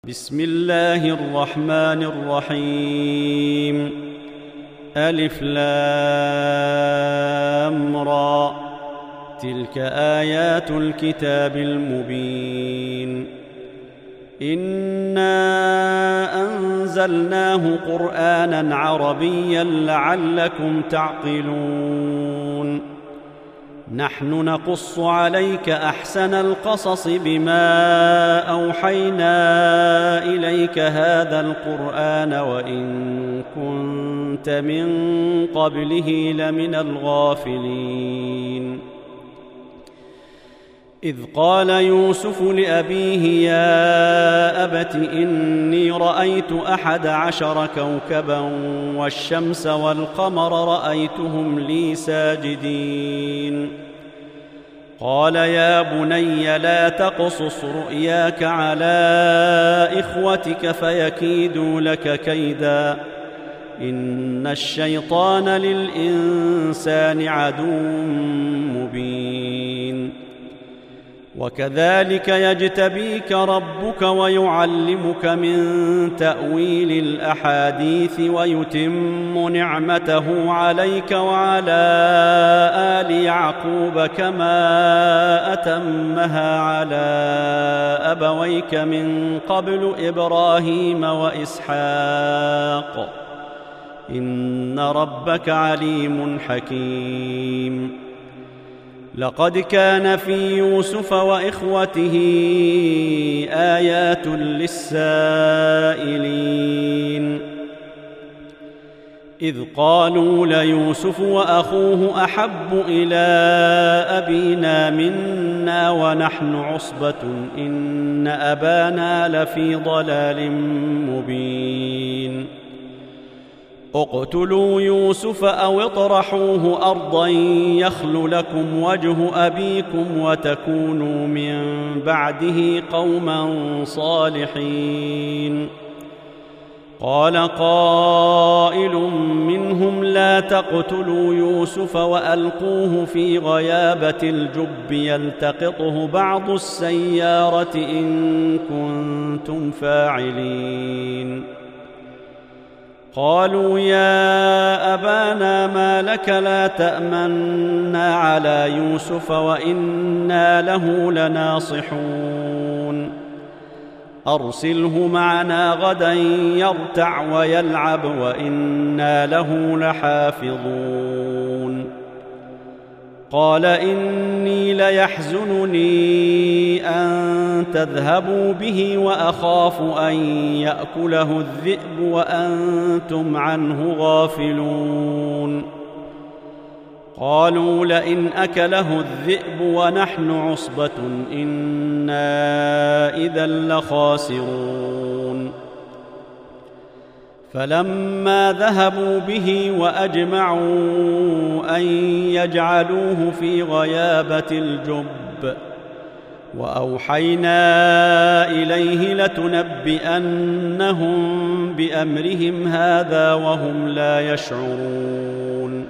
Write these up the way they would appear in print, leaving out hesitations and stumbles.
بسم الله الرحمن الرحيم. ألف لام را، تلك آيات الكتاب المبين. إنا أنزلناه قرآنا عربيا لعلكم تعقلون. نحن نقص عليك أحسن القصص بما أوحينا إليك هذا القرآن وإن كنت من قبله لمن الغافلين. إذ قال يوسف لأبيه يا أبت إني رأيت 11 كوكبا والشمس والقمر رأيتهم لي ساجدين. قال يا بني لا تقصص رؤياك على إخوتك فيكيدوا لك كيدا إن الشيطان للإنسان عدو مبين. وكذلك يجتبيك ربك ويعلمك من تأويل الأحاديث ويتم نعمته عليك وعلى آل يعقوب كما أتمها على أبويك من قبل إبراهيم وإسحاق إن ربك عليم حكيم. لقد كان في يوسف وإخوته آيات للسائلين إذ قالوا ليوسف وأخوه أحب إلى أبينا منا ونحن عصبة إن أبانا لفي ضلال مبين. اقتلوا يوسف أو اطرحوه أرضا يخل لكم وجه أبيكم وتكونوا من بعده قوما صالحين. قال قائل منهم لا تقتلوا يوسف وألقوه في غيابة الجب يلتقطه بعض السيارة إن كنتم فاعلين. قالوا يا أبانا ما لك لا تأمنا على يوسف وإنا له لناصحون. أرسله معنا غدا يرتع ويلعب وإنا له لحافظون. قال إني ليحزنني أن تذهبوا به وأخاف أن يأكله الذئب وأنتم عنه غافلون. قالوا لئن أكله الذئب ونحن عصبة إنا إذا لخاسرون. فلما ذهبوا به وأجمعوا أن يجعلوه في غيابة الجب وأوحينا إليه لتنبئنهم بأمرهم هذا وهم لا يشعرون.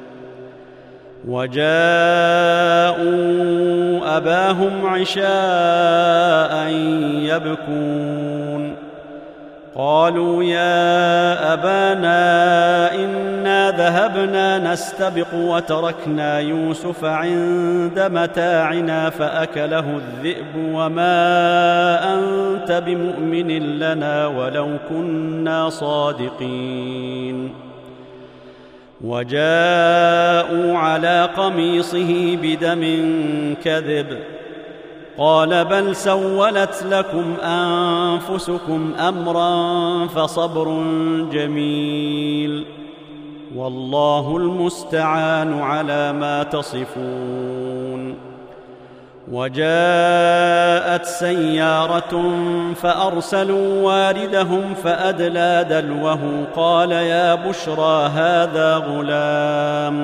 وجاءوا أباهم عشاء يبكون. قالوا يا أبانا إنا ذهبنا نستبق وتركنا يوسف عند متاعنا فأكله الذئب وما أنت بمؤمن لنا ولو كنا صادقين. وجاءوا على قميصه بدم كذب قال بل سولت لكم أنفسكم أمرا فصبر جميل والله المستعان على ما تصفون. وجاءت سيارة فأرسلوا واردهم فأدلى دلوه قال يا بشرى هذا غلام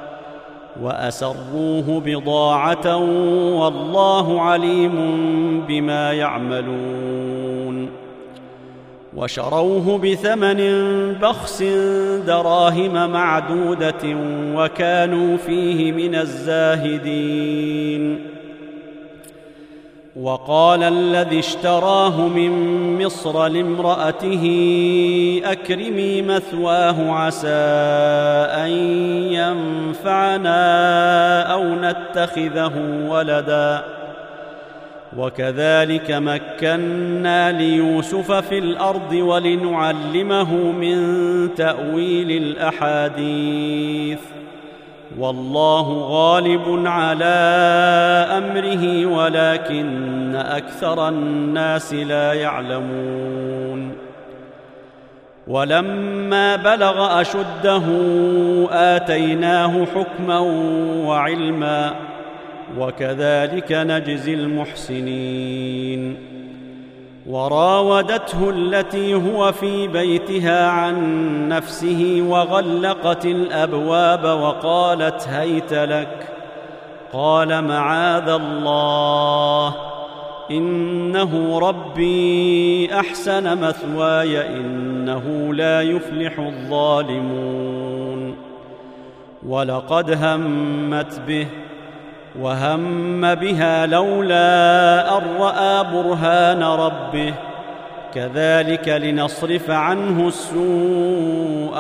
وأسروه بضاعة والله عليم بما يعملون. وشروه بثمن بخس دراهم معدودة وكانوا فيه من الزاهدين. وقال الذي اشتراه من مصر لامرأته أكرمي مثواه عسى أن ينفعنا أو نتخذه ولدا وكذلك مكنا ليوسف في الأرض ولنعلمه من تأويل الأحاديث والله غالب على أمره ولكن أكثر الناس لا يعلمون ولما بلغ أشده آتيناه حكما وعلما وكذلك نجزي المحسنين وراودته التي هو في بيتها عن نفسه وغلقت الأبواب وقالت هيت لك قال معاذ الله إنه ربي أحسن مثواي إنه لا يفلح الظالمون ولقد همت به وهم بها لولا أن رأى برهان ربه كذلك لنصرف عنه السوء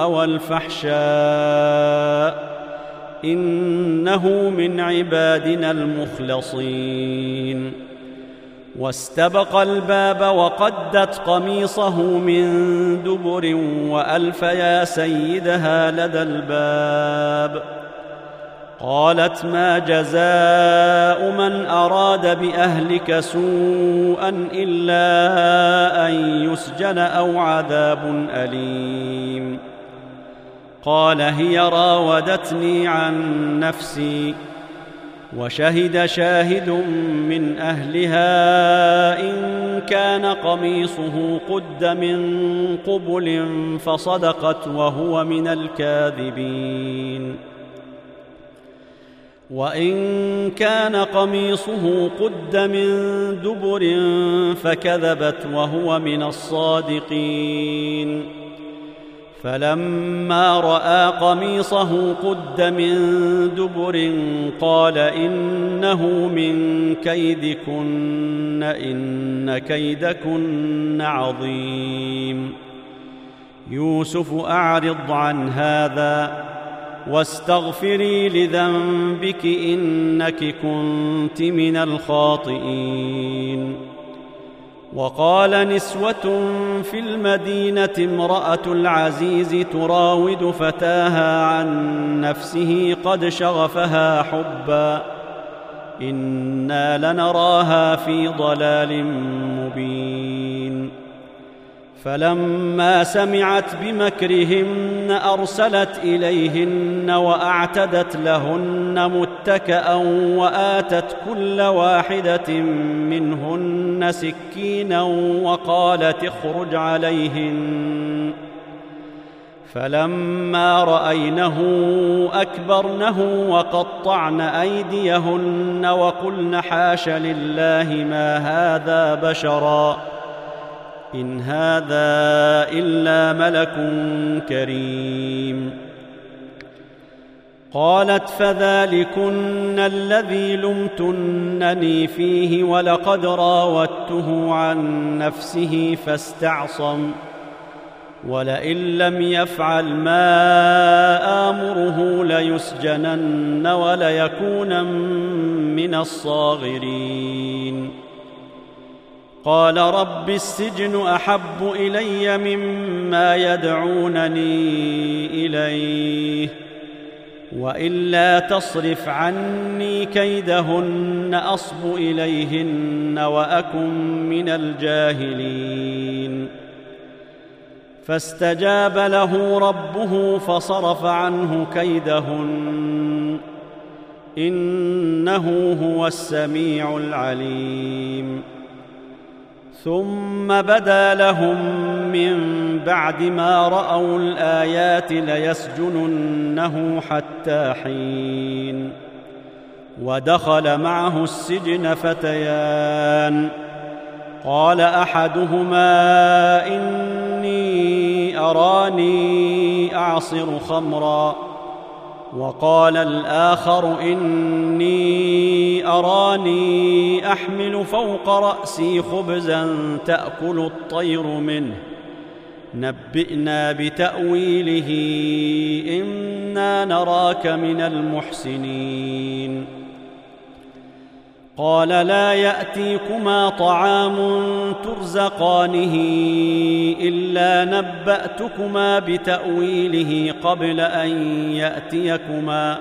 والفحشاء إنه من عبادنا المخلصين واستبق الباب وقدت قميصه من دبر وألف يا سيدها لدى الباب قالت ما جزاء من أراد بأهلك سوءا إلا أن يسجن أو عذاب أليم قال هي راودتني عن نفسي وشهد شاهد من أهلها إن كان قميصه قد من قبل فصدقت وهو من الكاذبين وإن كان قميصه قد من دبر فكذبت وهو من الصادقين فلما رأى قميصه قد من دبر قال إنه من كيدكن إن كيدكن عظيم يوسف أعرض عن هذا واستغفري لذنبك إنك كنت من الخاطئين وقال نسوة في المدينة امرأة العزيز تراود فتاها عن نفسه قد شغفها حبا إنا لنراها في ضلال مبين فلما سمعت بمكرهن أرسلت إليهن وأعتدت لهن متكأ وآتت كل واحدة منهن سكينا وقالت اخرج عليهن فلما رأينه أكبرنه وقطعن أيديهن وقلن حاش لله ما هذا بشرا إن هذا إلا ملك كريم قالت فذلكن الذي لمتنني فيه ولقد راودته عن نفسه فاستعصم ولئن لم يفعل ما آمره ليسجنن وليكونن من الصاغرين قال رب السجن أحب إلي مما يدعونني إليه وإلا تصرف عني كيدهن أصب إليهن وأكن من الجاهلين فاستجاب له ربه فصرف عنه كيدهن إنه هو السميع العليم ثم بدا لهم من بعد ما رأوا الآيات ليسجننه حتى حين ودخل معه السجن فتيان قال أحدهما إني أراني أعصر خمرا وقال الآخر إني أراني أحمل فوق رأسي خبزا تأكل الطير منه نبئنا بتأويله إنا نراك من المحسنين. قال لا يأتيكما طعام ترزقانه إلا نبأتكما بتأويله قبل أن يأتيكما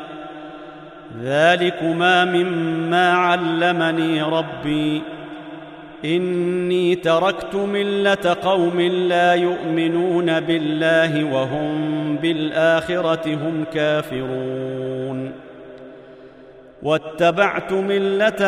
ذلكما مما علمني ربي إني تركت ملة قوم لا يؤمنون بالله وهم بالآخرة هم كافرون واتبعت ملة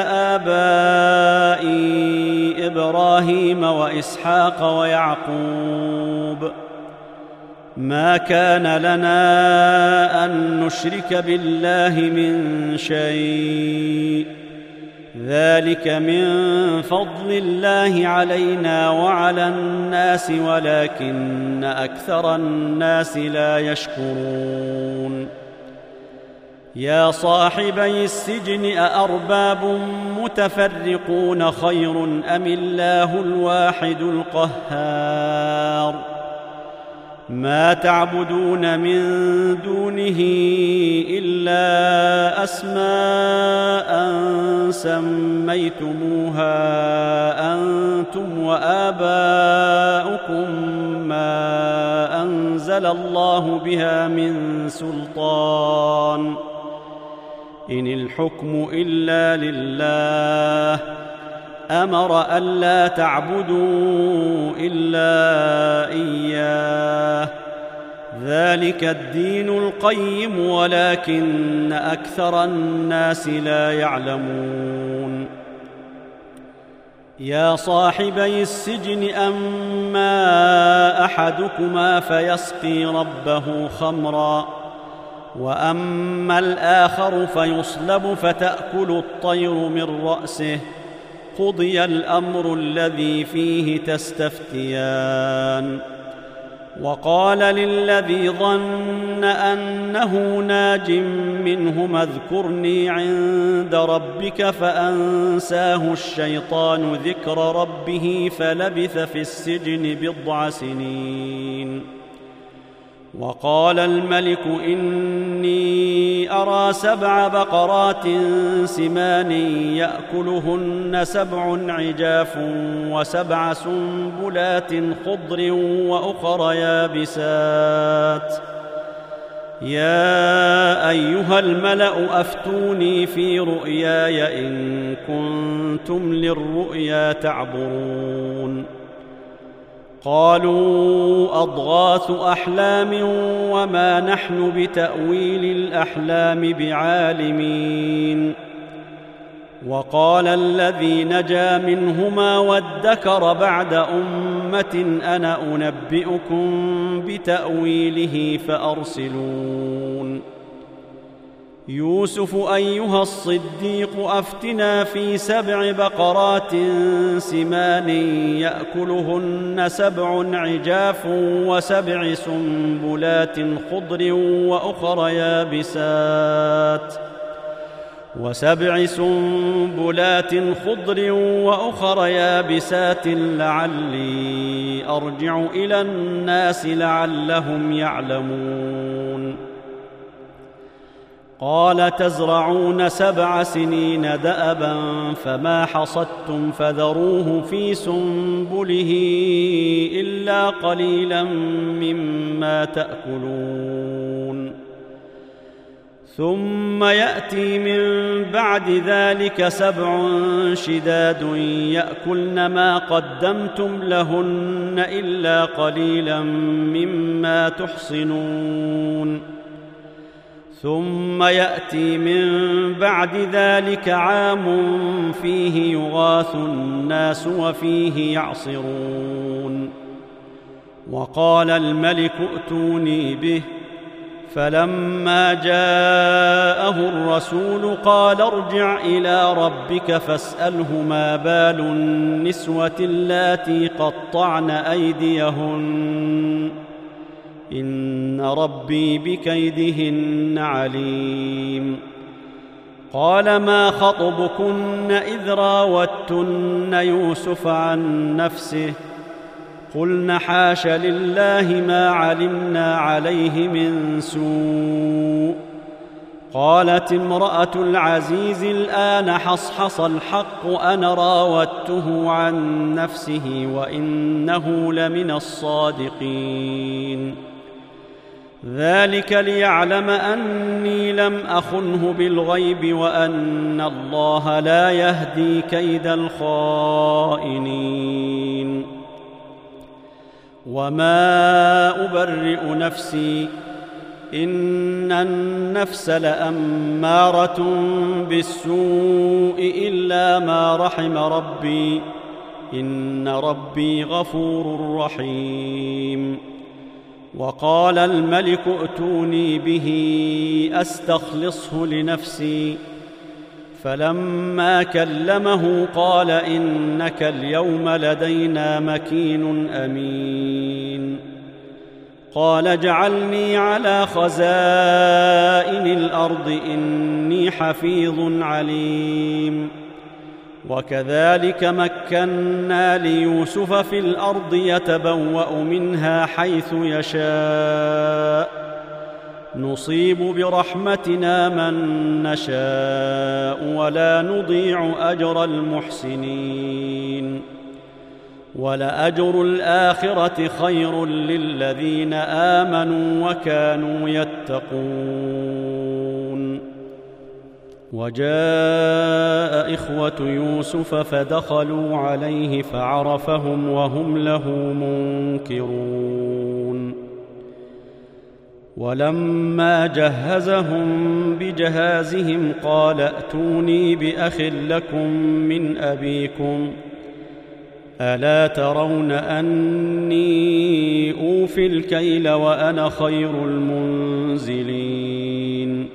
آبائي إبراهيم وإسحاق ويعقوب ما كان لنا أن نشرك بالله من شيء ذلك من فضل الله علينا وعلى الناس ولكن أكثر الناس لا يشكرون. يا صاحبي السجن أأرباب متفرقون خير أم الله الواحد القهار ما تعبدون من دونه إلا أسماء سميتموها أنتم وآباؤكم ما أنزل الله بها من سلطان إن الحكم إلا لله أمر ألا تعبدوا إلا إياه ذلك الدين القيم ولكن أكثر الناس لا يعلمون. يا صاحبي السجن أما أحدكما فيسقي ربه خمرا وأما الآخر فيصلب فتأكل الطير من رأسه قضي الأمر الذي فيه تستفتيان. وقال للذي ظن أنه ناج منهما اذكرني عند ربك فأنساه الشيطان ذكر ربه فلبث في السجن 9 سنين. وقال الملك إني أرى 7 بقرات سمان يأكلهن 7 عجاف و7 سنبلات خضر وأخر يابسات يا أيها الملأ أفتوني في رؤياي إن كنتم للرؤيا تعبرون. قالوا أضغاث أحلام وما نحن بتأويل الأحلام بعالمين. وقال الذي نجا منهما وادكر بعد أمة أنا أنبئكم بتأويله فأرسلون. يوسف أيها الصديق أفتنا في 7 بقرات سمان يأكلهن 7 عجاف و7 سنبلات خضر وأخر يابسات لعلي أرجع إلى الناس لعلهم يعلمون. قال تزرعون 7 سنين دأبا فما حصدتم فذروه في سنبله إلا قليلا مما تأكلون. ثم يأتي من بعد ذلك 7 شداد يأكلن ما قدمتم لهن إلا قليلا مما تحصنون. ثم يأتي من بعد ذلك عام فيه يغاث الناس وفيه يعصرون. وقال الملك ائتوني به فلما جاءه الرسول قال ارجع إلى ربك فاسأله ما بال النسوة اللاتي قطعن أيديهن إن ربي بكيدهن عليم. قال ما خطبكن إذ راوتن يوسف عن نفسه قلن حاش لله ما علمنا عليه من سوء. قالت امرأة العزيز الآن حصحص الحق أنا راودته عن نفسه وإنه لمن الصادقين. ذلك ليعلم أني لم أخنه بالغيب وأن الله لا يهدي كيد الخائنين. وما أبرئ نفسي إن النفس لأمارة بالسوء إلا ما رحم ربي إن ربي غفور رحيم. وقال الملك ائتوني به أستخلصه لنفسي فلما كلمه قال إنك اليوم لدينا مكين أمين. قال اجعلني على خزائن الأرض إني حفيظ عليم. وكذلك مكنا ليوسف في الأرض يتبوأ منها حيث يشاء نصيب برحمتنا من نشاء ولا نضيع أجر المحسنين. ولأجر الآخرة خير للذين آمنوا وكانوا يتقون. وجاء إخوة يوسف فدخلوا عليه فعرفهم وهم له منكرون. ولما جهزهم بجهازهم قال ائتوني بأخ لكم من أبيكم ألا ترون أني أوفي الكيل وأنا خير المنزلين.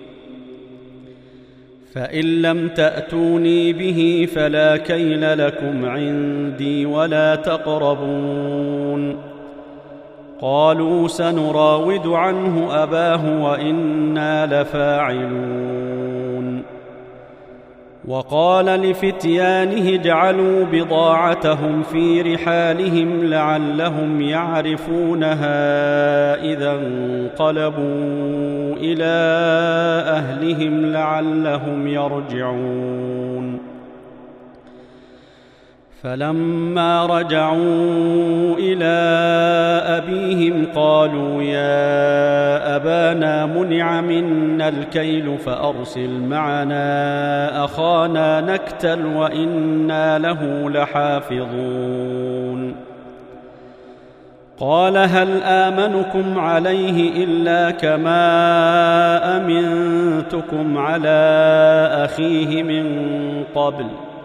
فإن لم تأتوني به فلا كيل لكم عندي ولا تقربون. قالوا سنراود عنه أباه وإنا لفاعلون. وقال لفتيانه اجعلوا بضاعتهم في رحالهم لعلهم يعرفونها إذا انقلبوا إلى أهلهم لعلهم يرجعون. فلما رجعوا إلى أبيهم قالوا يا أبانا منع منا الكيل فأرسل معنا أخانا نكتل وإنا له لحافظون. قال هل آمنكم عليه إلا كما أمنتكم على أخيه من قبل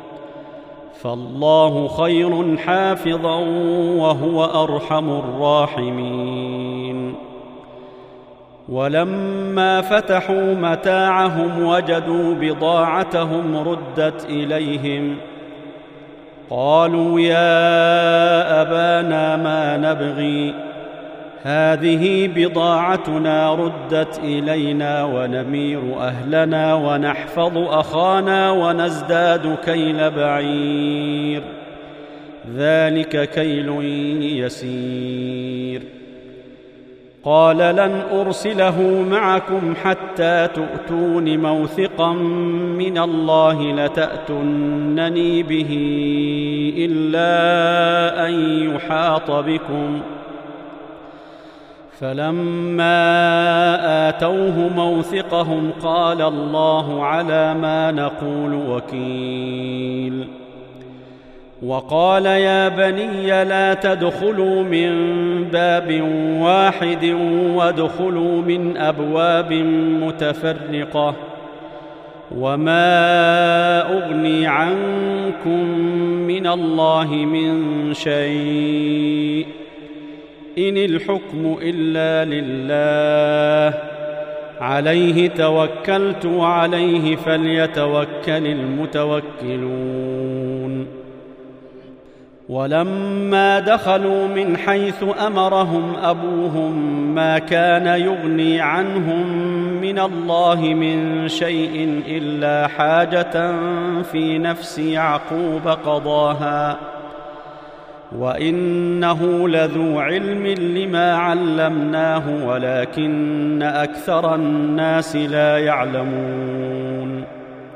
فالله خير حافظا وهو أرحم الراحمين. ولما فتحوا متاعهم وجدوا بضاعتهم ردت إليهم قالوا يا أبانا ما نبغي هذه بضاعتنا ردت إلينا ونمير أهلنا ونحفظ أخانا ونزداد كيل بعير ذلك كيل يسير. قال لن أرسله معكم حتى تؤتون موثقا من الله لتأتونني به إلا أن يحاط بكم. فلما آتوه موثقهم قال الله على ما نقول وكيل. وقال يا بني لا تدخلوا من باب واحد وادخلوا من أبواب متفرقة وما أغني عنكم من الله من شيء إن الحكم إلا لله عليه توكلت وعليه فليتوكل المتوكلون. ولما دخلوا من حيث أمرهم أبوهم ما كان يغني عنهم من الله من شيء إلا حاجة في نفس يعقوب قضاها، وإنه لذو علم لما علمناه ولكن أكثر الناس لا يعلمون.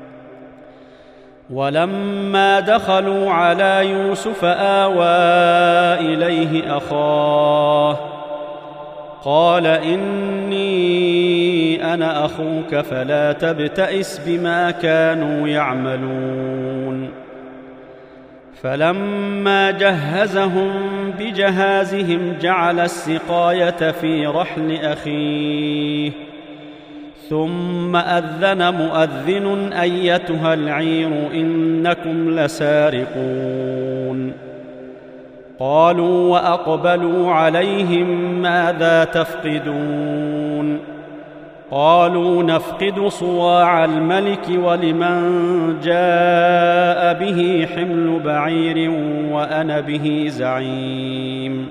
ولما دخلوا على يوسف آوى إليه أخاه قال إني أنا أخوك فلا تبتئس بما كانوا يعملون. فلما جهزهم بجهازهم جعل السقاية في رحل أخيه، ثم أذن مؤذن أيتها العير إنكم لسارقون. قالوا وأقبلوا عليهم ماذا تفقدون؟ قالوا نفقد صواع الملك ولمن جاء به حمل بعير وأنا به زعيم.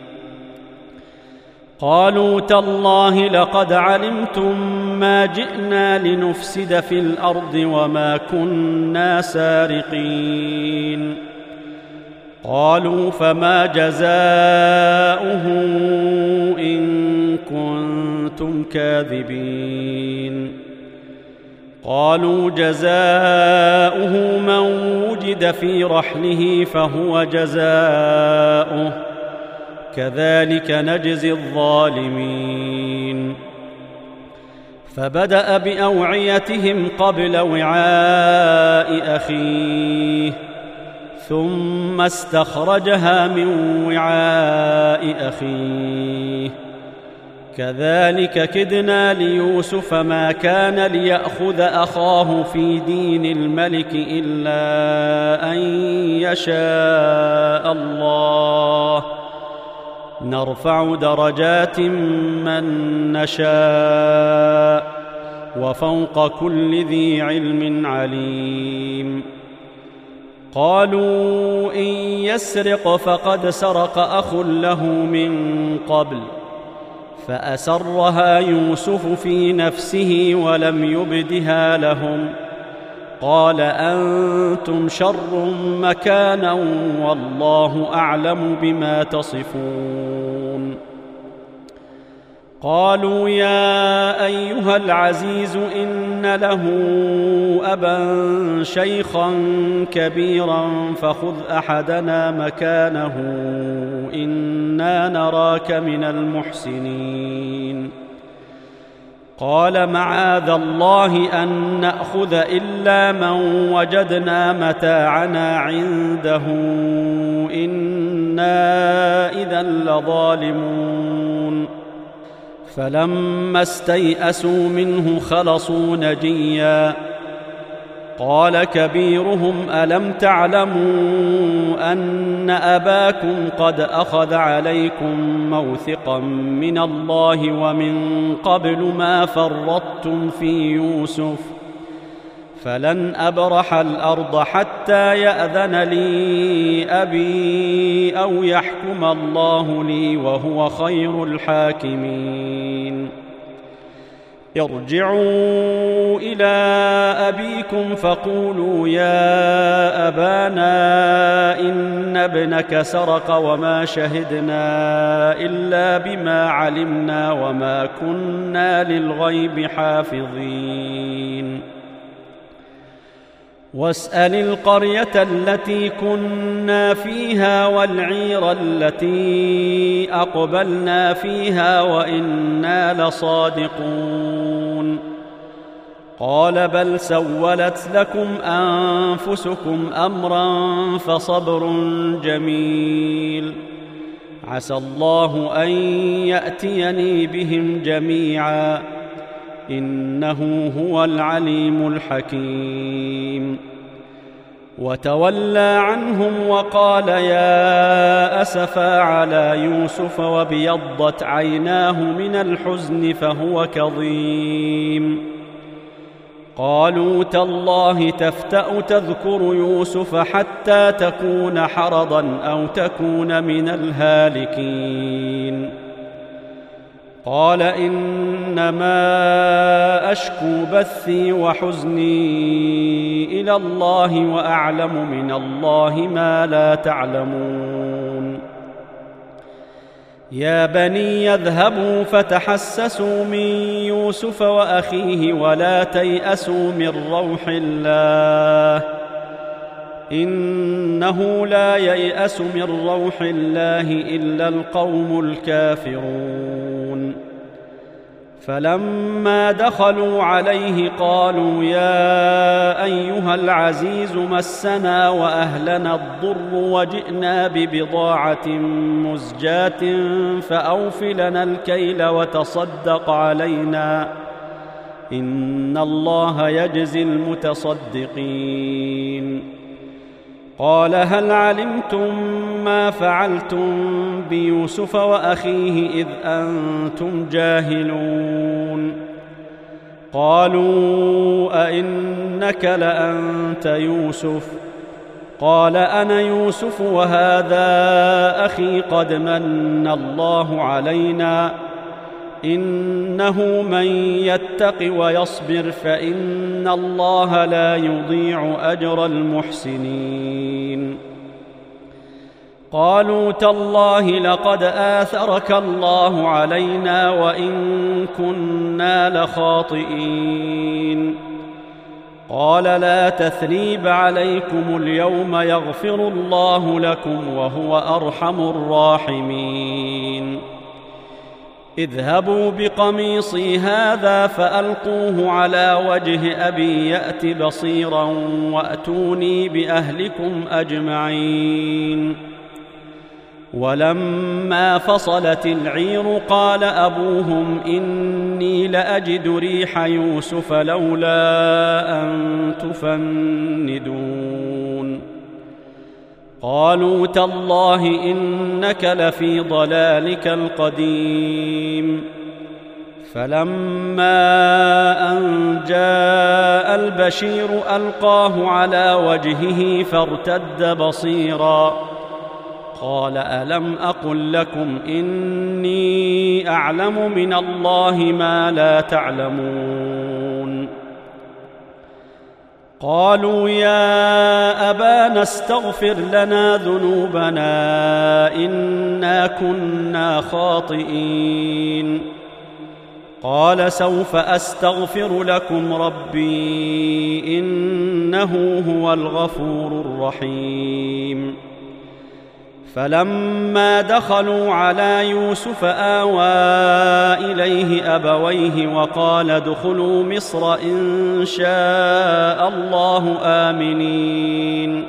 قالوا تالله لقد علمتم ما جئنا لنفسد في الأرض وما كنا سارقين. قالوا فما جزاؤه إن كنتم كاذبين؟ قالوا جزاؤه من وجد في رحله فهو جزاؤه كذلك نجزي الظالمين. فبدأ بأوعيتهم قبل وعاء أخيه ثم استخرجها من وعاء أخيه كذلك كدنا ليوسف ما كان ليأخذ أخاه في دين الملك إلا أن يشاء الله نرفع درجات من نشاء وفوق كل ذي علم عليم. قالوا إن يسرق فقد سرق أخ له من قبل فأسرها يوسف في نفسه ولم يبدها لهم. قال أنتم شر مكانا والله أعلم بما تصفون. قالوا يا أيها العزيز إن له أبا شيخا كبيرا فخذ أحدنا مكانه إنا نراك من المحسنين. قال معاذ الله أن نأخذ إلا من وجدنا متاعنا عنده إنا إذا لظالمون. فلما استيئسوا منه خلصوا نجيا. قال كبيرهم ألم تعلموا أن أباكم قد أخذ عليكم موثقا من الله ومن قبل ما فرطتم في يوسف فلن أبرح الأرض حتى يأذن لي أبي أو يحكم الله لي وهو خير الحاكمين. ارجعوا إلى أبيكم فقولوا يا أبانا إن ابنك سرق وما شهدنا إلا بما علمنا وما كنا للغيب حافظين. واسأل القرية التي كنا فيها والعير التي أقبلنا فيها وإنا لصادقون. قال بل سولت لكم أنفسكم أمرا فصبر جميل عسى الله أن يأتيني بهم جميعا إنه هو العليم الحكيم. وتولى عنهم وقال يا أسفا على يوسف وابيضت عيناه من الحزن فهو كظيم. قالوا تالله تفتأ تذكر يوسف حتى تكون حرضا أو تكون من الهالكين قال إنما أشكو بثي وحزني إلى الله وأعلم من الله ما لا تعلمون يا بني اذهبوا فتحسسوا من يوسف وأخيه ولا تيأسوا من روح الله إنه لا ييأس من روح الله إلا القوم الكافرون فلما دخلوا عليه قالوا يا أيها العزيز مسنا وأهلنا الضر وجئنا ببضاعة مزجاة فأوف لنا الكيل وتصدق علينا إن الله يجزي المتصدقين قال هل علمتم ما فعلتم بيوسف وأخيه إذ أنتم جاهلون قالوا أئنك لأنت يوسف قال أنا يوسف وهذا أخي قد من الله علينا إنه من يتق ويصبر فإن الله لا يضيع أجر المحسنين قالوا تالله لقد آثرك الله علينا وإن كنا لخاطئين قال لا تثريب عليكم اليوم يغفر الله لكم وهو أرحم الراحمين اذهبوا بقميصي هذا فألقوه على وجه أبي يأت بصيرا وأتوني بأهلكم أجمعين ولما فصلت العير قال أبوهم إني لأجد ريح يوسف لولا أن تفندون قالوا تالله إنك لفي ضلالك القديم فلما أن جاء البشير ألقاه على وجهه فارتد بصيرا قال ألم أقل لكم إني أعلم من الله ما لا تعلمون قالوا يا أبانا استغفر لنا ذنوبنا إنا كنا خاطئين قال سوف أستغفر لكم ربي إنه هو الغفور الرحيم فلما دخلوا على يوسف آوى إليه أبويه وقال ادخلوا مصر إن شاء الله آمنين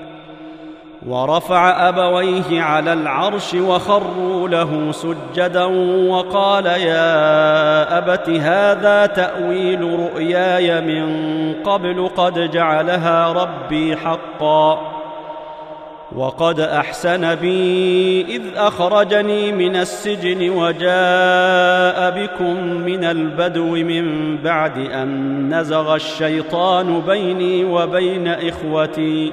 ورفع أبويه على العرش وخروا له سجدا وقال يا أبت هذا تأويل رؤياي من قبل قد جعلها ربي حقا وقد أحسن بي إذ أخرجني من السجن وجاء بكم من البدو من بعد أن نزغ الشيطان بيني وبين إخوتي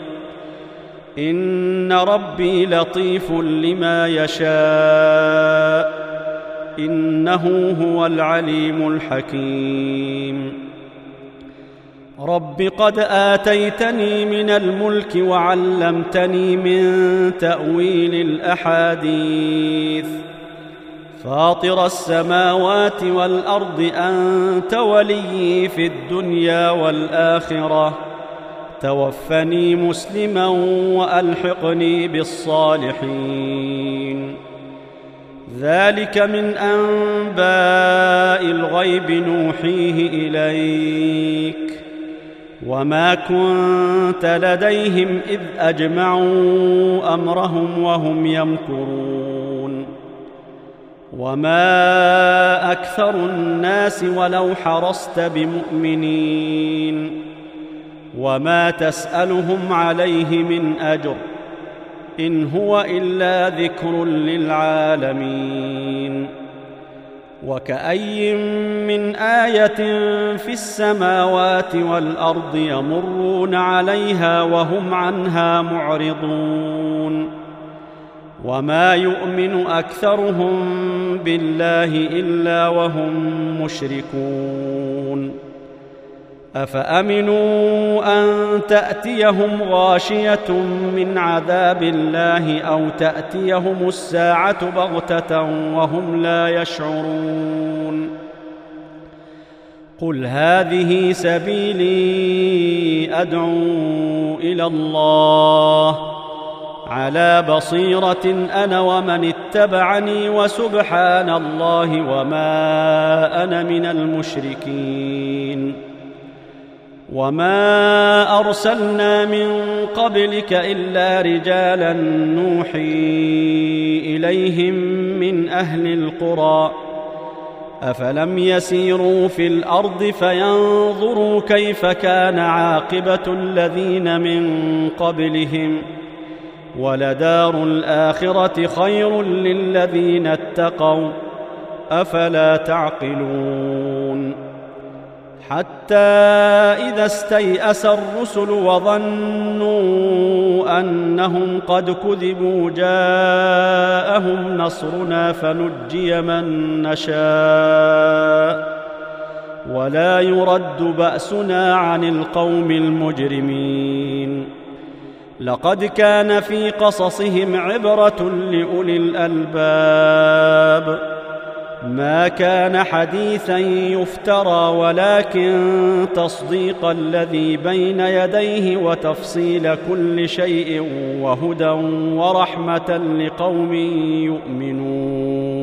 إن ربي لطيف لما يشاء إنه هو العليم الحكيم رب قد آتيتني من الملك وعلمتني من تأويل الأحاديث فاطر السماوات والأرض أنت وليي في الدنيا والآخرة توفني مسلما وألحقني بالصالحين ذلك من أنباء الغيب نوحيه إليك وما كنت لديهم إذ أجمعوا أمرهم وهم يمكرون وما أكثر الناس ولو حرصت بمؤمنين وما تسألهم عليه من أجر إن هو إلا ذكر للعالمين وكأي من آية في السماوات والأرض يمرون عليها وهم عنها معرضون وما يؤمن أكثرهم بالله إلا وهم مشركون أفأمنوا أن تأتيهم غاشية من عذاب الله أو تأتيهم الساعة بغتة وهم لا يشعرون قل هذه سبيلي أدعو إلى الله على بصيرة أنا ومن اتبعني وسبحان الله وما أنا من المشركين وما أرسلنا من قبلك إلا رجالا نوحي إليهم من أهل القرى أفلم يسيروا في الأرض فينظروا كيف كان عاقبة الذين من قبلهم ولدار الآخرة خير للذين اتقوا أفلا تعقلون حتى إذا استيأس الرسل وظنوا أنهم قد كذبوا جاءهم نصرنا فنجي من نشاء ولا يرد بأسنا عن القوم المجرمين لقد كان في قصصهم عبرة لأولي الألباب ما كان حديثا يفترى ولكن تصديق الذي بين يديه وتفصيل كل شيء وهدى ورحمة لقوم يؤمنون